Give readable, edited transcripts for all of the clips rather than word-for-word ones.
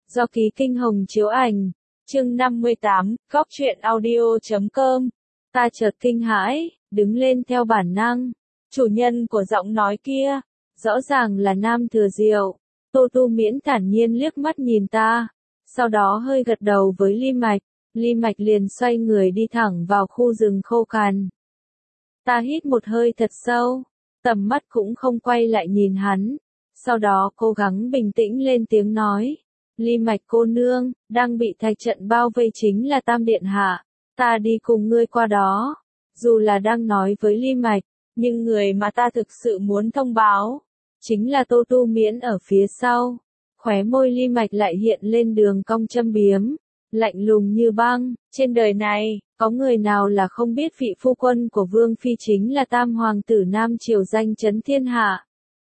Do Ký Kinh Hồng chiếu ảnh. Chương 58, Góc truyện audio.com. Ta chợt kinh hãi, đứng lên theo bản năng. Chủ nhân của giọng nói kia, rõ ràng là Nam Thừa Diệu. Tô Tu Miễn thản nhiên liếc mắt nhìn ta, sau đó hơi gật đầu với Ly Mạch. Ly Mạch liền xoay người đi thẳng vào khu rừng khô cằn. Ta hít một hơi thật sâu, tầm mắt cũng không quay lại nhìn hắn. Sau đó cố gắng bình tĩnh lên tiếng nói. Ly Mạch cô nương, đang bị thạch trận bao vây chính là Tam Điện Hạ. Ta đi cùng ngươi qua đó. Dù là đang nói với Ly Mạch, nhưng người mà ta thực sự muốn thông báo, chính là Tô Tu Miễn ở phía sau. Khóe môi Ly Mạch lại hiện lên đường cong châm biếm, lạnh lùng như băng. Trên đời này, có người nào là không biết vị phu quân của Vương Phi chính là Tam Hoàng tử Nam Triều danh chấn thiên hạ.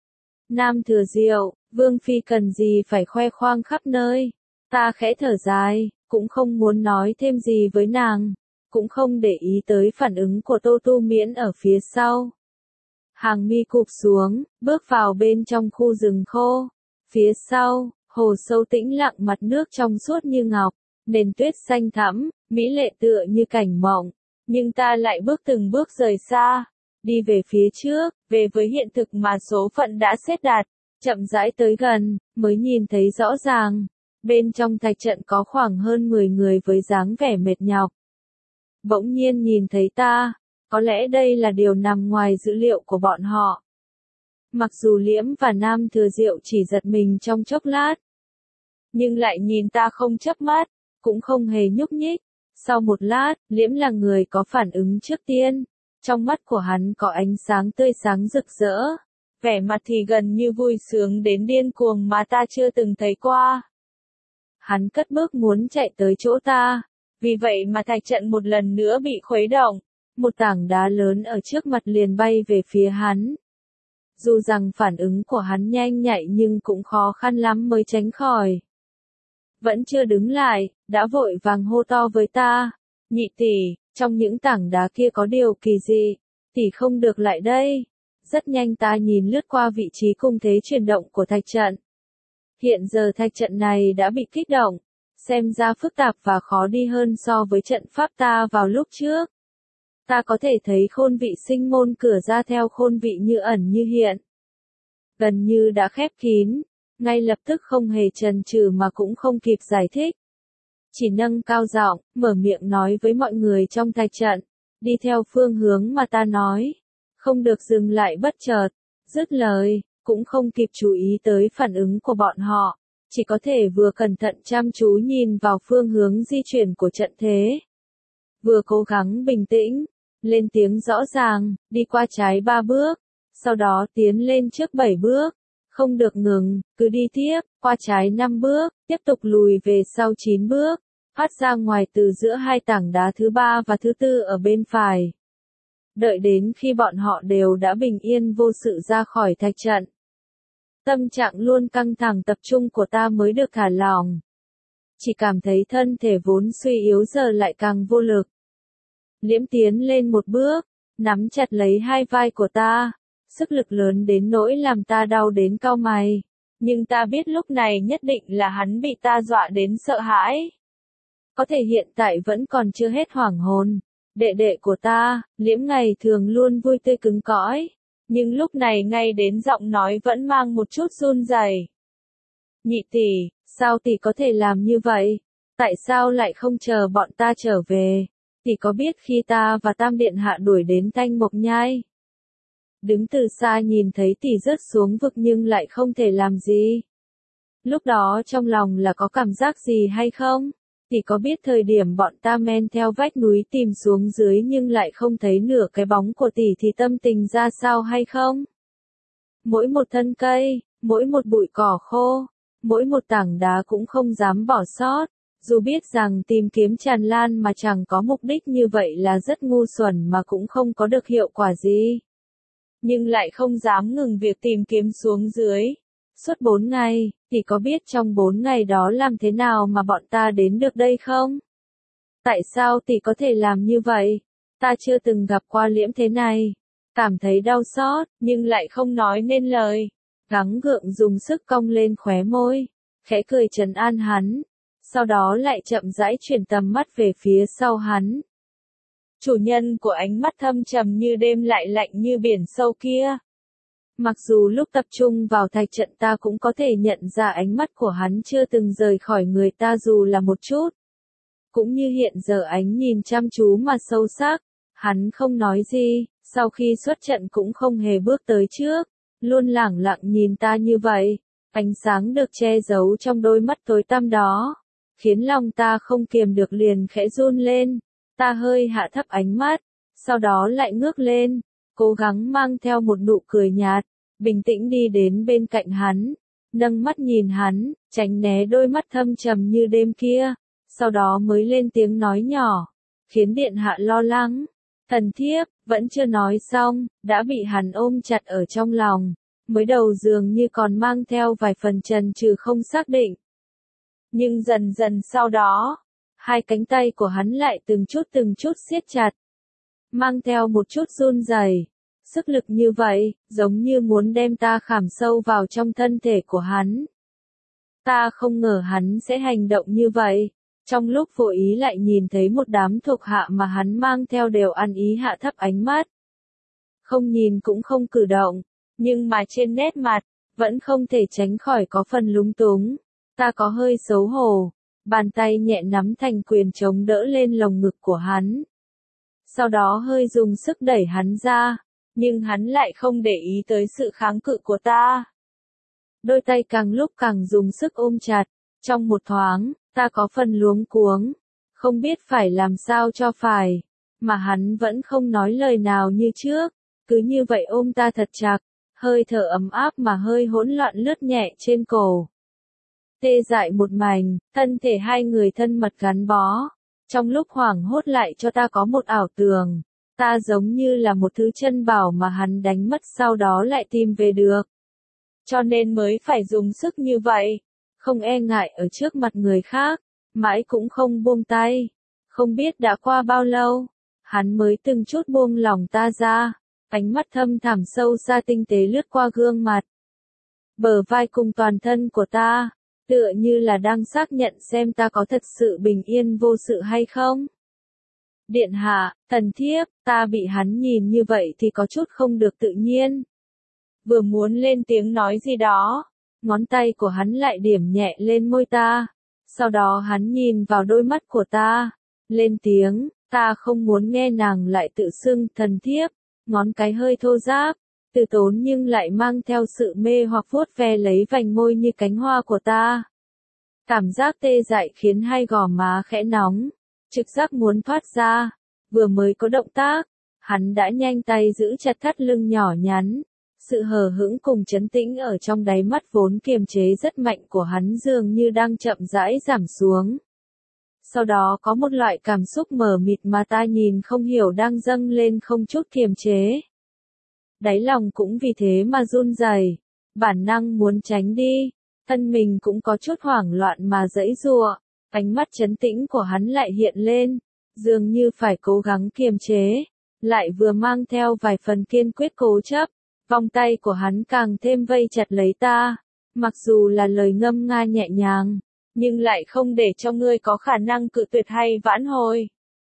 Nam Thừa Diệu, Vương Phi cần gì phải khoe khoang khắp nơi. Ta khẽ thở dài, cũng không muốn nói thêm gì với nàng, cũng không để ý tới phản ứng của Tô Tu Miễn ở phía sau. Hàng mi cụp xuống, bước vào bên trong khu rừng khô. Phía sau, hồ sâu tĩnh lặng, mặt nước trong suốt như ngọc, nền tuyết xanh thẳm, mỹ lệ tựa như cảnh mộng. Nhưng ta lại bước từng bước rời xa, đi về phía trước, về với hiện thực mà số phận đã xếp đặt. Chậm rãi tới gần, mới nhìn thấy rõ ràng. Bên trong thạch trận có khoảng hơn 10 người với dáng vẻ mệt nhọc. Bỗng nhiên nhìn thấy ta, có lẽ đây là điều nằm ngoài dữ liệu của bọn họ. Mặc dù Liễm và Nam Thừa Diệu chỉ giật mình trong chốc lát, nhưng lại nhìn ta không chớp mắt, cũng không hề nhúc nhích. Sau một lát, Liễm là người có phản ứng trước tiên. Trong mắt của hắn có ánh sáng tươi sáng rực rỡ. Vẻ mặt thì gần như vui sướng đến điên cuồng mà ta chưa từng thấy qua. Hắn cất bước muốn chạy tới chỗ ta. Vì vậy mà thạch trận một lần nữa bị khuấy động. Một tảng đá lớn ở trước mặt liền bay về phía hắn. Dù rằng phản ứng của hắn nhanh nhạy nhưng cũng khó khăn lắm mới tránh khỏi. Vẫn chưa đứng lại, đã vội vàng hô to với ta. Nhị tỷ, trong những tảng đá kia có điều kỳ dị, tỷ không được lại đây. Rất nhanh ta nhìn lướt qua vị trí cung thế chuyển động của thạch trận. Hiện giờ thạch trận này đã bị kích động, xem ra phức tạp và khó đi hơn so với trận pháp ta vào lúc trước. Ta có thể thấy khôn vị sinh môn cửa ra theo khôn vị như ẩn như hiện. Gần như đã khép kín, ngay lập tức không hề chần chừ mà cũng không kịp giải thích. Chỉ nâng cao giọng, mở miệng nói với mọi người trong thạch trận, đi theo phương hướng mà ta nói. Không được dừng lại bất chợt. Dứt lời, cũng không kịp chú ý tới phản ứng của bọn họ, chỉ có thể vừa cẩn thận chăm chú nhìn vào phương hướng di chuyển của trận thế. Vừa cố gắng bình tĩnh, lên tiếng rõ ràng, đi qua trái 3 bước, sau đó tiến lên trước 7 bước, không được ngừng, cứ đi tiếp, qua trái 5 bước, tiếp tục lùi về sau 9 bước, phát ra ngoài từ giữa hai tảng đá thứ 3 và thứ 4 ở bên phải. Đợi đến khi bọn họ đều đã bình yên vô sự ra khỏi thạch trận. Tâm trạng luôn căng thẳng tập trung của ta mới được thả lỏng. Chỉ cảm thấy thân thể vốn suy yếu giờ lại càng vô lực. Liễm tiến lên một bước, nắm chặt lấy hai vai của ta, sức lực lớn đến nỗi làm ta đau đến cau mày. Nhưng ta biết lúc này nhất định là hắn bị ta dọa đến sợ hãi. Có thể hiện tại vẫn còn chưa hết hoảng hồn. Đệ đệ của ta, Liễm ngày thường luôn vui tươi cứng cõi, nhưng lúc này ngay đến giọng nói vẫn mang một chút run rẩy. Nhị tỷ, sao tỷ có thể làm như vậy? Tại sao lại không chờ bọn ta trở về? Tỷ có biết khi ta và Tam Điện Hạ đuổi đến Thanh Mộc Nhai, đứng từ xa nhìn thấy tỷ rớt xuống vực nhưng lại không thể làm gì. Lúc đó trong lòng là có cảm giác gì hay không? Tỷ có biết thời điểm bọn ta men theo vách núi tìm xuống dưới nhưng lại không thấy nửa cái bóng của tỷ thì tâm tình ra sao hay không? Mỗi một thân cây, mỗi một bụi cỏ khô, mỗi một tảng đá cũng không dám bỏ sót, dù biết rằng tìm kiếm tràn lan mà chẳng có mục đích như vậy là rất ngu xuẩn mà cũng không có được hiệu quả gì. Nhưng lại không dám ngừng việc tìm kiếm xuống dưới. Suốt 4 ngày, tỷ có biết trong 4 ngày đó làm thế nào mà bọn ta đến được đây không? Tại sao tỷ có thể làm như vậy? Ta chưa từng gặp qua Liễm thế này. Cảm thấy đau xót, nhưng lại không nói nên lời. Gắng gượng dùng sức cong lên khóe môi. khẽ cười trấn an hắn, sau đó lại chậm rãi chuyển tầm mắt về phía sau hắn. Chủ nhân của ánh mắt thâm trầm như đêm lại lạnh như biển sâu kia. Mặc dù lúc tập trung vào thạch trận ta cũng có thể nhận ra ánh mắt của hắn chưa từng rời khỏi người ta dù là một chút. Cũng như hiện giờ ánh nhìn chăm chú mà sâu sắc, hắn không nói gì, sau khi xuất trận cũng không hề bước tới trước, luôn lẳng lặng nhìn ta như vậy, ánh sáng được che giấu trong đôi mắt tối tăm đó, khiến lòng ta không kiềm được liền khẽ run lên, ta hơi hạ thấp ánh mắt, sau đó lại ngước lên, cố gắng mang theo một nụ cười nhạt, bình tĩnh đi đến bên cạnh hắn, nâng mắt nhìn hắn, tránh né đôi mắt thâm trầm như đêm kia, sau đó mới lên tiếng nói nhỏ, khiến điện hạ lo lắng. Thần thiếp, vẫn chưa nói xong, đã bị hắn ôm chặt ở trong lòng, mới đầu dường như còn mang theo vài phần chần chừ không xác định. Nhưng dần dần sau đó, hai cánh tay của hắn lại từng chút siết chặt, mang theo một chút run rẩy. Sức lực như vậy, giống như muốn đem ta khảm sâu vào trong thân thể của hắn. Ta không ngờ hắn sẽ hành động như vậy. Trong lúc vô ý lại nhìn thấy một đám thuộc hạ mà hắn mang theo đều ăn ý hạ thấp ánh mắt. Không nhìn cũng không cử động, nhưng mà trên nét mặt, vẫn không thể tránh khỏi có phần lúng túng. Ta có hơi xấu hổ, bàn tay nhẹ nắm thành quyền chống đỡ lên lồng ngực của hắn. Sau đó hơi dùng sức đẩy hắn ra, nhưng hắn lại không để ý tới sự kháng cự của ta. Đôi tay càng lúc càng dùng sức ôm chặt, trong một thoáng, ta có phần luống cuống, không biết phải làm sao cho phải, mà hắn vẫn không nói lời nào như trước, cứ như vậy ôm ta thật chặt, hơi thở ấm áp mà hơi hỗn loạn lướt nhẹ trên cổ. Tê dại một mảnh, thân thể hai người thân mật gắn bó, trong lúc hoảng hốt lại cho ta có một ảo tưởng, ta giống như là một thứ chân bảo mà hắn đánh mất sau đó lại tìm về được. Cho nên mới phải dùng sức như vậy, không e ngại ở trước mặt người khác, mãi cũng không buông tay. Không biết đã qua bao lâu, hắn mới từng chút buông lòng ta ra, ánh mắt thâm thẳm sâu xa tinh tế lướt qua gương mặt. Bờ vai cùng toàn thân của ta, tựa như là đang xác nhận xem ta có thật sự bình yên vô sự hay không. Điện hạ, thần thiếp, ta bị hắn nhìn như vậy thì có chút không được tự nhiên. Vừa muốn lên tiếng nói gì đó, ngón tay của hắn lại điểm nhẹ lên môi ta. Sau đó hắn nhìn vào đôi mắt của ta, lên tiếng, ta không muốn nghe nàng lại tự xưng thần thiếp, ngón cái hơi thô ráp, từ tốn nhưng lại mang theo sự mê hoặc vuốt ve lấy vành môi như cánh hoa của ta. Cảm giác tê dại khiến hai gò má khẽ nóng, trực giác muốn thoát ra, vừa mới có động tác, hắn đã nhanh tay giữ chặt thắt lưng nhỏ nhắn. Sự hờ hững cùng trấn tĩnh ở trong đáy mắt vốn kiềm chế rất mạnh của hắn dường như đang chậm rãi giảm xuống. Sau đó có một loại cảm xúc mờ mịt mà ta nhìn không hiểu đang dâng lên không chút kiềm chế. Đáy lòng cũng vì thế mà run rẩy, bản năng muốn tránh đi, thân mình cũng có chút hoảng loạn mà giãy giụa, ánh mắt trấn tĩnh của hắn lại hiện lên, dường như phải cố gắng kiềm chế, lại vừa mang theo vài phần kiên quyết cố chấp. Vòng tay của hắn càng thêm vây chặt lấy ta, mặc dù là lời ngâm nga nhẹ nhàng, nhưng lại không để cho ngươi có khả năng cự tuyệt hay vãn hồi.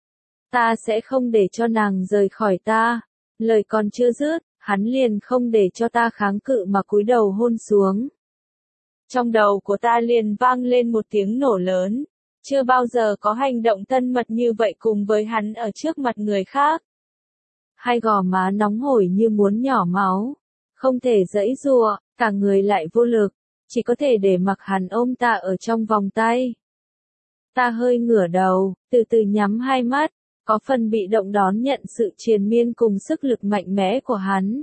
Ta sẽ không để cho nàng rời khỏi ta. Lời còn chưa dứt, hắn liền không để cho ta kháng cự mà cúi đầu hôn xuống. Trong đầu của ta liền vang lên một tiếng nổ lớn, chưa bao giờ có hành động thân mật như vậy cùng với hắn ở trước mặt người khác. Hai gò má nóng hổi như muốn nhỏ máu, không thể giãy giụa, cả người lại vô lực, chỉ có thể để mặc hắn ôm ta ở trong vòng tay. Ta hơi ngửa đầu, từ từ nhắm hai mắt, có phần bị động đón nhận sự triền miên cùng sức lực mạnh mẽ của hắn.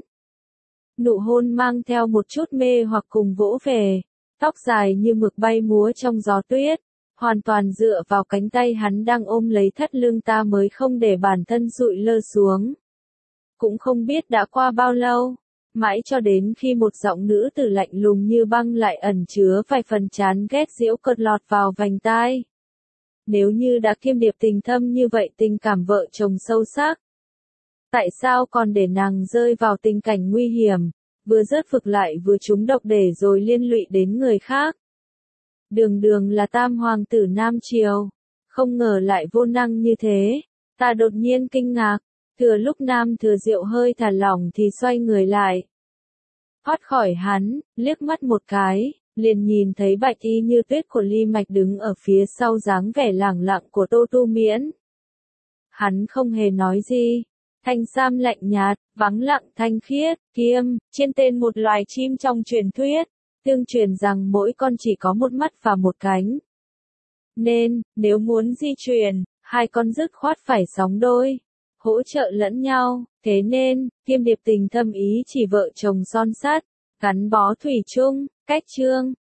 Nụ hôn mang theo một chút mê hoặc cùng vỗ về, tóc dài như mực bay múa trong gió tuyết, hoàn toàn dựa vào cánh tay hắn đang ôm lấy thắt lưng ta mới không để bản thân dụi lơ xuống. Cũng không biết đã qua bao lâu, mãi cho đến khi một giọng nữ tử lạnh lùng như băng lại ẩn chứa vài phần chán ghét giễu cợt lọt vào vành tai. Nếu như đã kiêm điệp tình thâm như vậy tình cảm vợ chồng sâu sắc, tại sao còn để nàng rơi vào tình cảnh nguy hiểm, vừa rớt vực lại vừa trúng độc để rồi liên lụy đến người khác? Đường đường là tam hoàng tử Nam Triều, không ngờ lại vô năng như thế. Ta đột nhiên kinh ngạc, thừa lúc Nam Thừa Diệu hơi thả lỏng thì xoay người lại. Thoát khỏi hắn, liếc mắt một cái, liền nhìn thấy bạch y như tuyết của Ly Mạch đứng ở phía sau dáng vẻ lẳng lặng của Tô Tu Miễn. Hắn không hề nói gì, thanh sam lạnh nhạt, vắng lặng thanh khiết, kiêm, trên tên một loài chim trong truyền thuyết, tương truyền rằng mỗi con chỉ có một mắt và một cánh. Nên, nếu muốn di chuyển, hai con dứt khoát phải sóng đôi, hỗ trợ lẫn nhau, thế nên, Kiêm Điệp tình thâm ý chỉ vợ chồng son sắt, gắn bó thủy chung, cách chương.